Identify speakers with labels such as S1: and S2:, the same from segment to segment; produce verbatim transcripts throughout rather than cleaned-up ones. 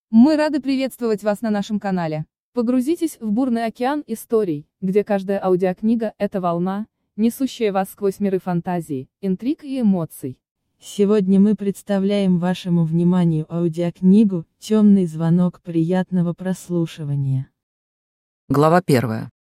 S1: Мы рады приветствовать вас на нашем канале. Погрузитесь в бурный океан историй, где каждая аудиокнига — это волна, несущая вас сквозь миры фантазии, интриг и эмоций.
S2: Сегодня мы представляем вашему вниманию аудиокнигу «Темный звонок». Приятного прослушивания.
S3: Глава первая.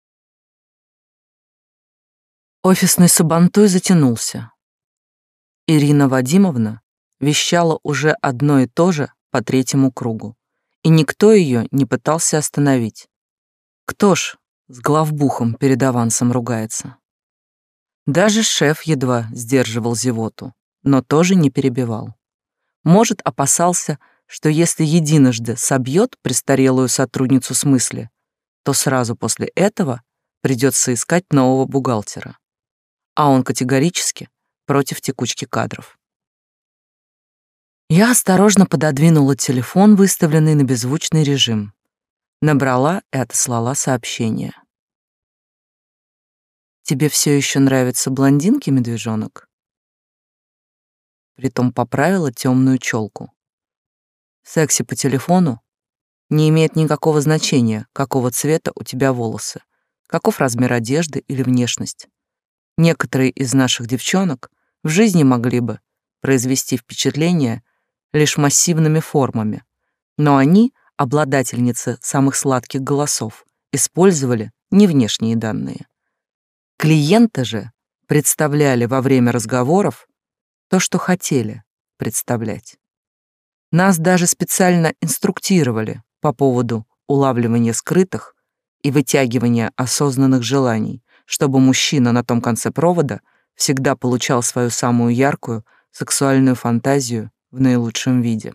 S3: Офисный сабантуй затянулся. Ирина Вадимовна вещала уже одно и то же по третьему кругу, и никто ее не пытался остановить. Кто ж с главбухом перед авансом ругается? Даже шеф едва сдерживал зевоту, но тоже не перебивал. Может, опасался, что если единожды собьет престарелую сотрудницу с мысли, то сразу после этого придется искать нового бухгалтера. А он категорически против текучки кадров. Я осторожно пододвинула телефон, выставленный на беззвучный режим. Набрала и отослала сообщение. «Тебе все еще нравятся блондинки, медвежонок?» Притом поправила темную челку. В сексе по телефону не имеет никакого значения, какого цвета у тебя волосы, каков размер одежды или внешность. Некоторые из наших девчонок в жизни могли бы произвести впечатление лишь массивными формами, но они, обладательницы самых сладких голосов, использовали не внешние данные. Клиенты же представляли во время разговоров то, что хотели представлять. Нас даже специально инструктировали по поводу улавливания скрытых и вытягивания осознанных желаний, чтобы мужчина на том конце провода всегда получал свою самую яркую сексуальную фантазию в наилучшем виде.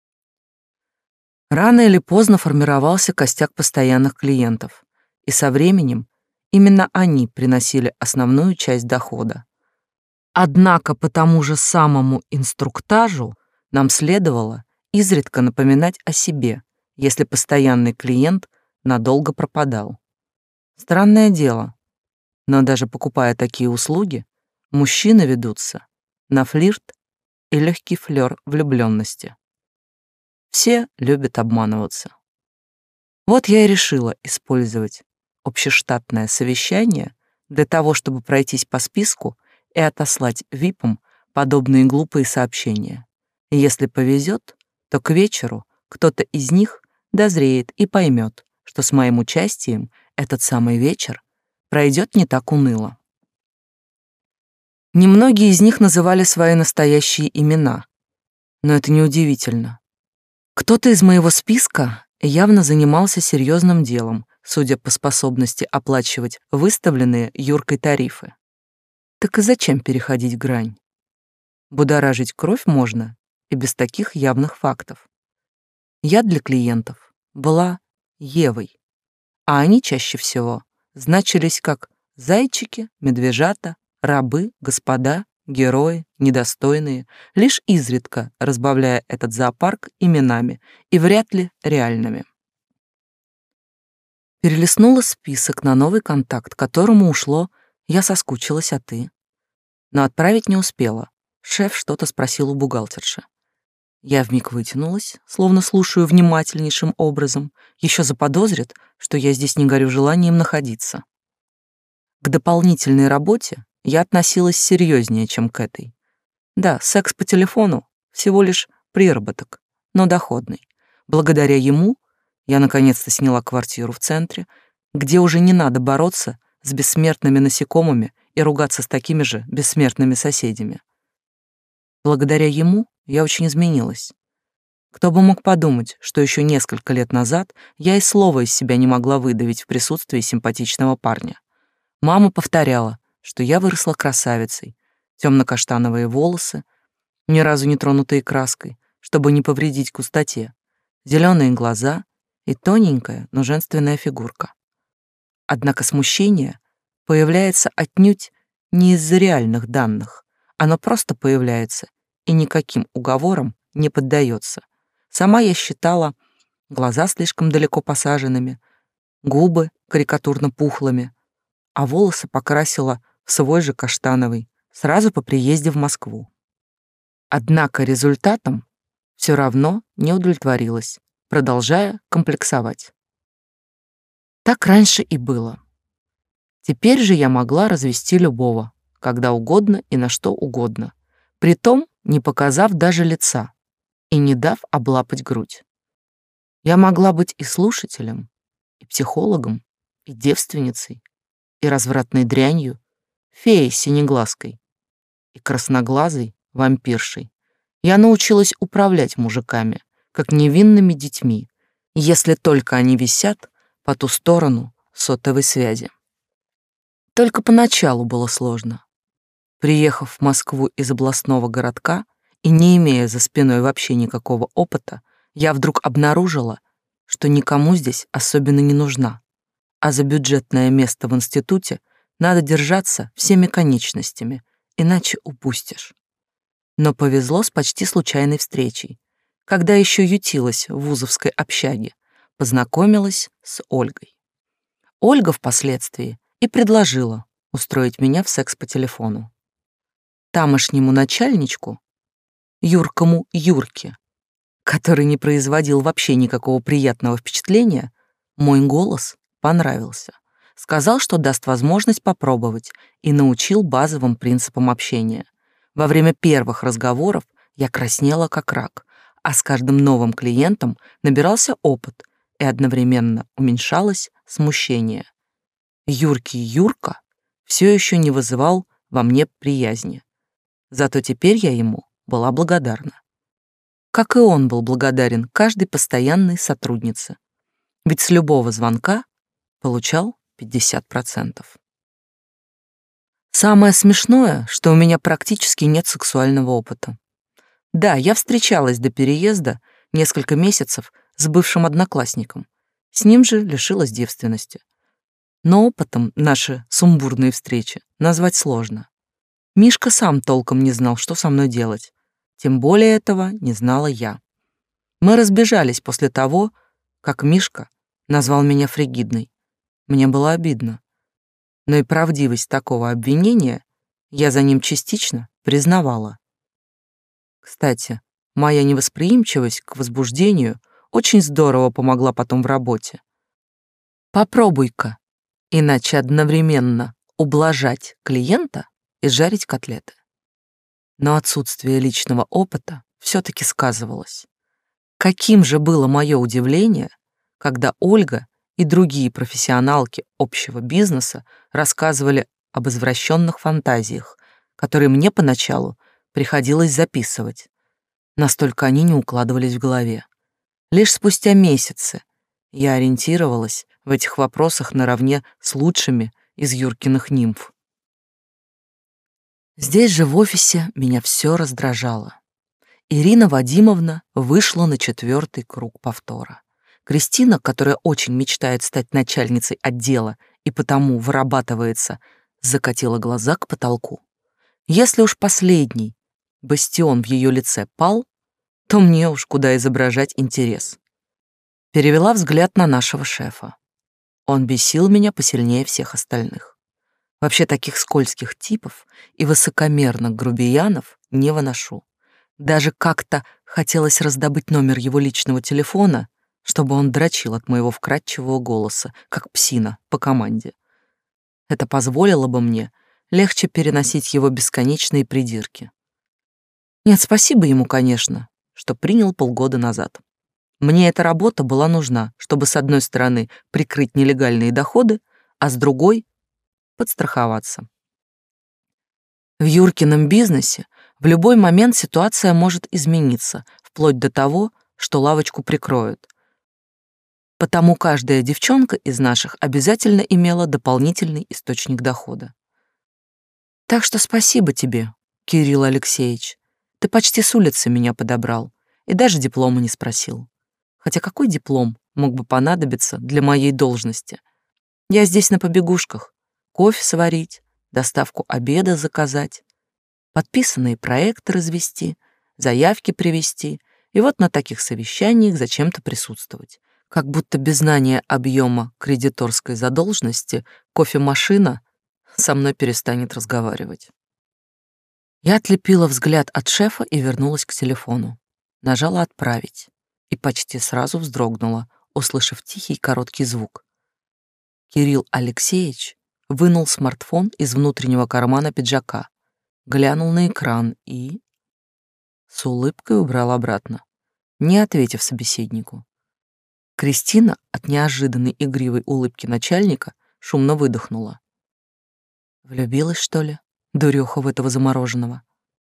S3: Рано или поздно формировался костяк постоянных клиентов, и со временем именно они приносили основную часть дохода. Однако по тому же самому инструктажу нам следовало изредка напоминать о себе, если постоянный клиент надолго пропадал. Странное дело, но даже покупая такие услуги, мужчины ведутся на флирт и легкий флёр влюблённости. Все любят обманываться. Вот я и решила использовать общештатное совещание для того, чтобы пройтись по списку и отослать випам подобные глупые сообщения. И если повезет, то к вечеру кто-то из них дозреет и поймет, что с моим участием этот самый вечер пройдет не так уныло. Немногие из них называли свои настоящие имена, но это неудивительно. Кто-то из моего списка явно занимался серьезным делом, судя по способности оплачивать выставленные Юркой тарифы. Так и зачем переходить грань? Будоражить кровь можно и без таких явных фактов. Я для клиентов была Евой, а они чаще всего значились как зайчики, медвежата, рабы, господа, герои, недостойные, лишь изредка разбавляя этот зоопарк именами и вряд ли реальными. Перелистнула список на новый контакт, которому ушло «Я соскучилась, а ты?». Но отправить не успела. Шеф что-то спросил у бухгалтерши. Я вмиг вытянулась, словно слушаю внимательнейшим образом, еще заподозрит, что я здесь не горю желанием находиться. К дополнительной работе я относилась серьезнее, чем к этой. Да, секс по телефону — всего лишь приработок, но доходный. Благодаря ему я наконец-то сняла квартиру в центре, где уже не надо бороться с бессмертными насекомыми и ругаться с такими же бессмертными соседями. Благодаря ему я очень изменилась. Кто бы мог подумать, что еще несколько лет назад я и слова из себя не могла выдавить в присутствии симпатичного парня. Мама повторяла, что я выросла красавицей, темно-каштановые волосы, ни разу не тронутые краской, чтобы не повредить густоте, зеленые глаза и тоненькая, но женственная фигурка. Однако смущение появляется отнюдь не из-за реальных данных, оно просто появляется и никаким уговорам не поддается. Сама я считала глаза слишком далеко посаженными, губы карикатурно пухлыми, а волосы покрасила в свой же каштановый сразу по приезде в Москву. Однако результатом все равно не удовлетворилась продолжая комплексовать. Так раньше и было. Теперь же я могла развести любого, когда угодно и на что угодно, притом не показав даже лица и не дав облапать грудь. Я могла быть и слушателем, и психологом, и девственницей, и развратной дрянью, феей синеглазкой, и красноглазой вампиршей. Я научилась управлять мужиками, как невинными детьми, если только они висят по ту сторону сотовой связи. Только поначалу было сложно. Приехав в Москву из областного городка и не имея за спиной вообще никакого опыта, я вдруг обнаружила, что никому здесь особенно не нужна, а за бюджетное место в институте надо держаться всеми конечностями, иначе упустишь. Но повезло с почти случайной встречей, когда еще ютилась в вузовской общаге, познакомилась с Ольгой. Ольга впоследствии и предложила устроить меня в секс по телефону. Тамошнему начальничку, Юркому Юрке, который не производил вообще никакого приятного впечатления, мой голос понравился. Сказал, что даст возможность попробовать, и научил базовым принципам общения. Во время первых разговоров я краснела как рак, а с каждым новым клиентом набирался опыт, и одновременно уменьшалось смущение. Юркий Юрка все еще не вызывал во мне приязни. Зато теперь я ему была благодарна. Как и он был благодарен каждой постоянной сотруднице. Ведь с любого звонка получал пятьдесят процентов. Самое смешное, что у меня практически нет сексуального опыта. Да, я встречалась до переезда несколько месяцев с бывшим одноклассником. С ним же лишилась девственности. Но опытом наши сумбурные встречи назвать сложно. Мишка сам толком не знал, что со мной делать. Тем более этого не знала я. Мы разбежались после того, как Мишка назвал меня фригидной. Мне было обидно. Но и правдивость такого обвинения я за ним частично признавала. Кстати, моя невосприимчивость к возбуждению очень здорово помогла потом в работе. Попробуй-ка, иначе одновременно ублажать клиента и жарить котлеты. Но отсутствие личного опыта все-таки сказывалось. Каким же было мое удивление, когда Ольга и другие профессионалки общего бизнеса рассказывали об извращенных фантазиях, которые мне поначалу приходилось записывать. Настолько они не укладывались в голове. Лишь спустя месяцы я ориентировалась в этих вопросах наравне с лучшими из Юркиных нимф. Здесь же в офисе меня все раздражало. Ирина Вадимовна вышла на четвертый круг повтора. Кристина, которая очень мечтает стать начальницей отдела и потому вырабатывается, закатила глаза к потолку. Если уж последний бастион в ее лице пал, то мне уж куда изображать интерес. Перевела взгляд на нашего шефа. Он бесил меня посильнее всех остальных. Вообще таких скользких типов и высокомерных грубиянов не выношу. Даже как-то хотелось раздобыть номер его личного телефона, чтобы он дрочил от моего вкрадчивого голоса, как псина по команде. Это позволило бы мне легче переносить его бесконечные придирки. Нет, спасибо ему, конечно, что принял полгода назад. Мне эта работа была нужна, чтобы с одной стороны прикрыть нелегальные доходы, а с другой — подстраховаться. В Юркином бизнесе в любой момент ситуация может измениться, вплоть до того, что лавочку прикроют. Потому каждая девчонка из наших обязательно имела дополнительный источник дохода. Так что спасибо тебе, Кирилл Алексеевич. Ты почти с улицы меня подобрал и даже диплома не спросил. Хотя какой диплом мог бы понадобиться для моей должности? Я здесь на побегушках. Кофе сварить, доставку обеда заказать, подписанные проекты развести, заявки привести и вот на таких совещаниях зачем-то присутствовать. Как будто без знания объема кредиторской задолженности кофемашина со мной перестанет разговаривать. Я отлепила взгляд от шефа и вернулась к телефону. Нажала «Отправить». и почти сразу вздрогнула, услышав тихий короткий звук. Кирилл Алексеевич вынул смартфон из внутреннего кармана пиджака, глянул на экран и с улыбкой убрал обратно, не ответив собеседнику. Кристина от неожиданной игривой улыбки начальника шумно выдохнула. Влюбилась, что ли, дуреха в этого замороженного?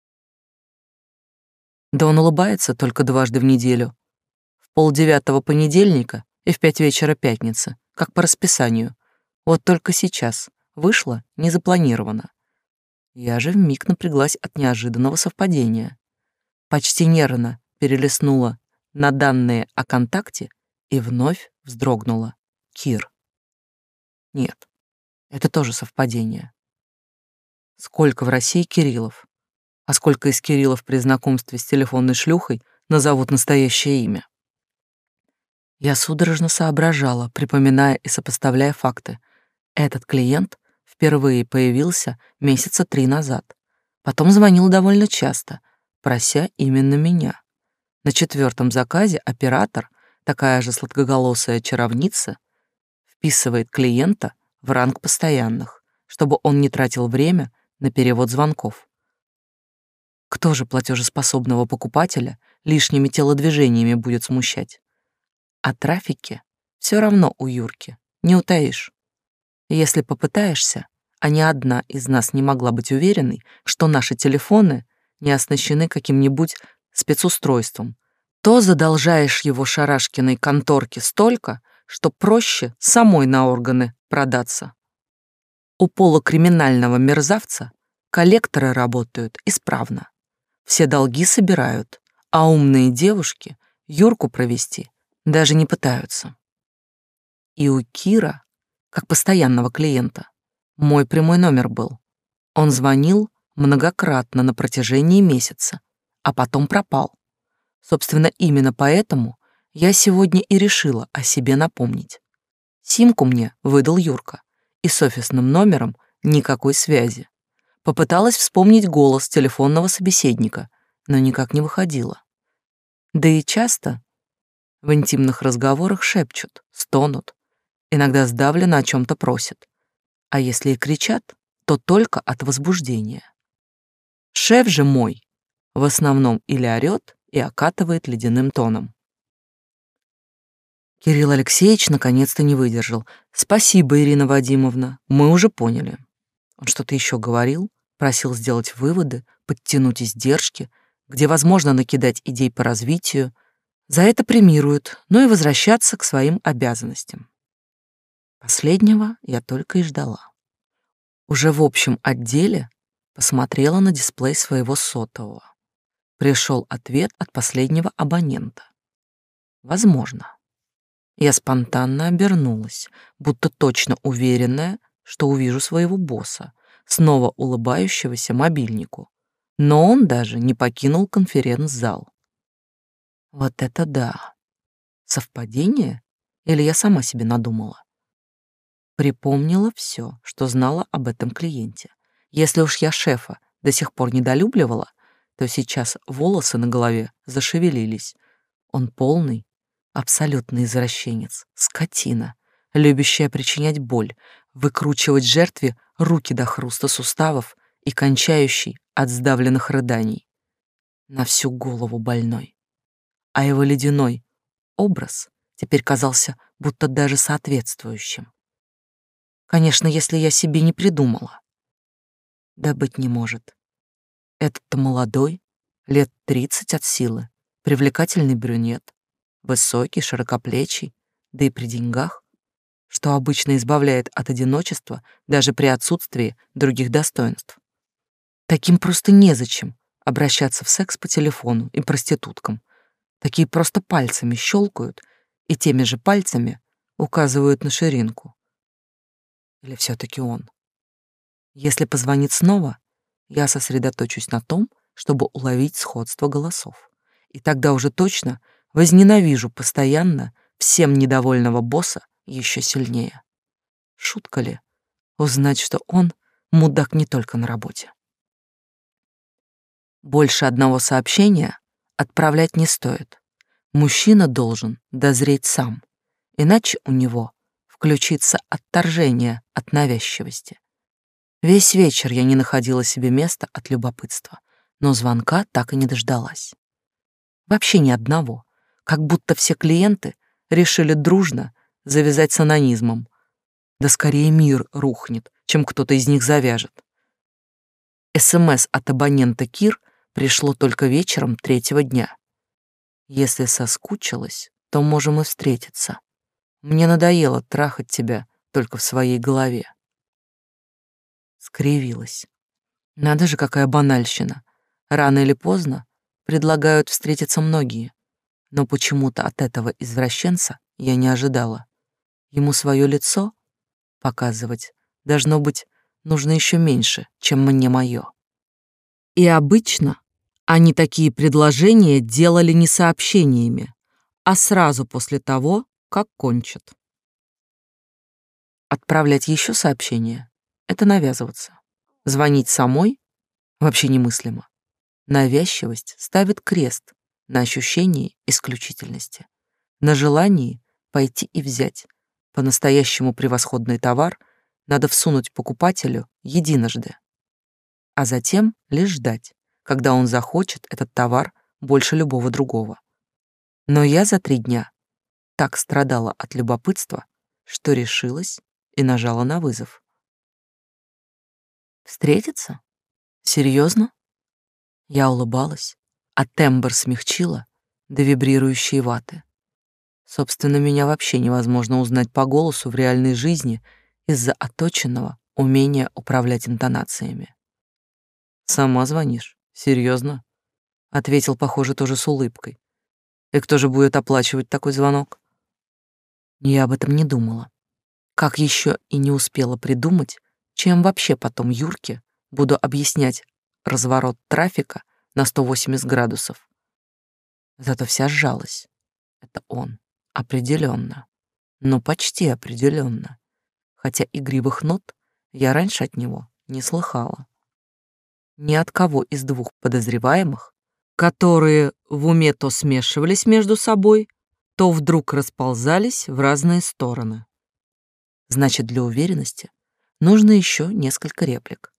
S3: Да он улыбается только дважды в неделю. В полдевятого понедельника и в пять вечера пятницы, как по расписанию. Вот только сейчас вышло незапланированно. Я же вмиг напряглась от неожиданного совпадения. Почти нервно перелистнула на данные о контакте и вновь вздрогнула. Кир. Нет, это тоже совпадение. Сколько в России Кириллов, а сколько из Кириллов при знакомстве с телефонной шлюхой назовут настоящее имя? Я судорожно соображала, припоминая и сопоставляя факты. Этот клиент впервые появился месяца три назад. Потом звонил довольно часто, прося именно меня. На четвертом заказе оператор, такая же сладкоголосая чаровница, вписывает клиента в ранг постоянных, чтобы он не тратил время на перевод звонков. Кто же платежеспособного покупателя лишними телодвижениями будет смущать? О трафике все равно у Юрки, не утаишь. Если попытаешься, а ни одна из нас не могла быть уверенной, что наши телефоны не оснащены каким-нибудь спецустройством, то задолжаешь его шарашкиной конторке столько, что проще самой на органы продаться. У полукриминального мерзавца коллекторы работают исправно. Все долги собирают, а умные девушки Юрку провести даже не пытаются. И у Кира, как постоянного клиента, мой прямой номер был. Он звонил многократно на протяжении месяца, а потом пропал. Собственно, именно поэтому я сегодня и решила о себе напомнить. Симку мне выдал Юрка, и с офисным номером никакой связи. Попыталась вспомнить голос телефонного собеседника, но никак не выходила. Да и часто в интимных разговорах шепчут, стонут, иногда сдавленно о чем-то просят. А если и кричат, то только от возбуждения. Шеф же мой в основном или орёт и окатывает ледяным тоном. Кирилл Алексеевич наконец-то не выдержал. «Спасибо, Ирина Вадимовна, мы уже поняли». Он что-то еще говорил, просил сделать выводы, подтянуть издержки, где возможно накидать идей по развитию. За это премируют, но и возвращаться к своим обязанностям. Последнего я только и ждала. Уже в общем отделе посмотрела на дисплей своего сотового. Пришел ответ от последнего абонента. Возможно. Я спонтанно обернулась, будто точно уверенная, что увижу своего босса, снова улыбающегося мобильнику. Но он даже не покинул конференц-зал. Вот это да! Совпадение? Или я сама себе надумала? Припомнила все, что знала об этом клиенте. Если уж я шефа до сих пор недолюбливала, то сейчас волосы на голове зашевелились. Он полный, абсолютный извращенец, скотина, любящая причинять боль, выкручивать жертве руки до хруста суставов и кончающий от сдавленных рыданий. На всю голову больной. А его ледяной образ теперь казался будто даже соответствующим. Конечно, если я себе не придумала. Да быть не может. Этот-то молодой, лет тридцать от силы, привлекательный брюнет, высокий, широкоплечий, да и при деньгах, что обычно избавляет от одиночества даже при отсутствии других достоинств. Таким просто незачем обращаться в секс по телефону и проституткам. Такие просто пальцами щелкают и теми же пальцами указывают на ширинку. Или все-таки он? Если позвонит снова, я сосредоточусь на том, чтобы уловить сходство голосов. И тогда уже точно возненавижу постоянно всем недовольного босса еще сильнее. Шутка ли узнать, что он мудак не только на работе? Больше одного сообщения отправлять не стоит. Мужчина должен дозреть сам, иначе у него включится отторжение от навязчивости. Весь вечер я не находила себе места от любопытства, но звонка так и не дождалась. Вообще ни одного, как будто все клиенты решили дружно завязать с анонизмом. Да скорее мир рухнет, чем кто-то из них завяжет. СМС от абонента Кир пришло только вечером третьего дня. Если соскучилась, то можем и встретиться. Мне надоело трахать тебя только в своей голове. Скривилась. Надо же, какая банальщина. Рано или поздно предлагают встретиться многие, но почему-то от этого извращенца я не ожидала. Ему свое лицо показывать, должно быть, нужно еще меньше, чем мне мое. И обычно они такие предложения делали не сообщениями, а сразу после того, как кончат. Отправлять еще сообщения — это навязываться. Звонить самой — вообще немыслимо. Навязчивость ставит крест на ощущении исключительности, на желании пойти и взять. По-настоящему превосходный товар надо всунуть покупателю единожды, а затем лишь ждать, когда он захочет этот товар больше любого другого. Но я за три дня так страдала от любопытства, что решилась и нажала на вызов. Встретиться? Серьезно? Я улыбалась, а тембр смягчила до вибрирующей ваты. Собственно, меня вообще невозможно узнать по голосу в реальной жизни из-за отточенного умения управлять интонациями. «Сама звонишь? Серьезно?» — ответил, похоже, тоже с улыбкой. «И кто же будет оплачивать такой звонок?» Я об этом не думала. Как еще и не успела придумать, чем вообще потом Юрке буду объяснять разворот трафика на сто восемьдесят градусов. Зато вся сжалась. Это он. Определенно. Но почти определенно. Хотя игривых нот я раньше от него не слыхала. Ни от кого из двух подозреваемых, которые в уме то смешивались между собой, то вдруг расползались в разные стороны. Значит, для уверенности нужно еще несколько реплик.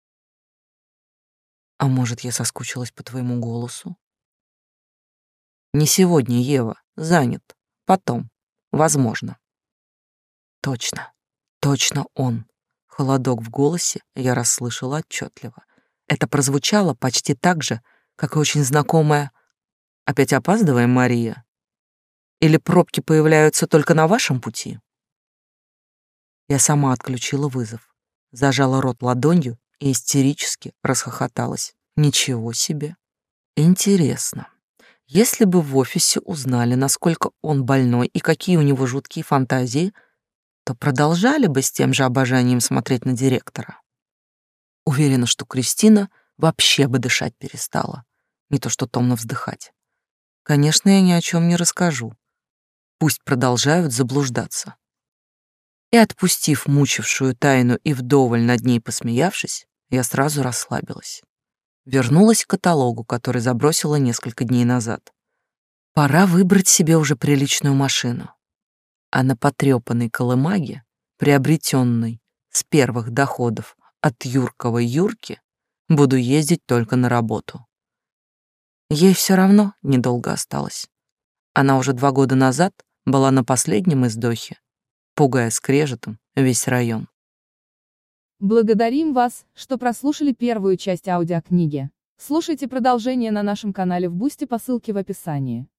S3: А может, я соскучилась по твоему голосу? Не сегодня, Ева, занят. Потом, возможно. Точно, точно он. Холодок в голосе я расслышала отчетливо. Это прозвучало почти так же, как и очень знакомое «Опять опаздываем, Мария?» Или пробки появляются только на вашем пути? Я сама отключила вызов, зажала рот ладонью и истерически расхохоталась. Ничего себе. Интересно. Если бы в офисе узнали, насколько он больной и какие у него жуткие фантазии, то продолжали бы с тем же обожанием смотреть на директора. Уверена, что Кристина вообще бы дышать перестала, не то что томно вздыхать. Конечно, я ни о чем не расскажу. Пусть продолжают заблуждаться. И, отпустив мучившую тайну и вдоволь над ней посмеявшись, я сразу расслабилась. Вернулась к каталогу, который забросила несколько дней назад. Пора выбрать себе уже приличную машину. А на потрёпанной колымаге, приобретенной с первых доходов от юркого Юрки, буду ездить только на работу. Ей все равно недолго осталось. Она уже два года назад была на последнем издохе, пугая скрежетом весь район.
S1: Благодарим вас, что прослушали первую часть аудиокниги. Слушайте продолжение на нашем канале в Бусти по ссылке в описании.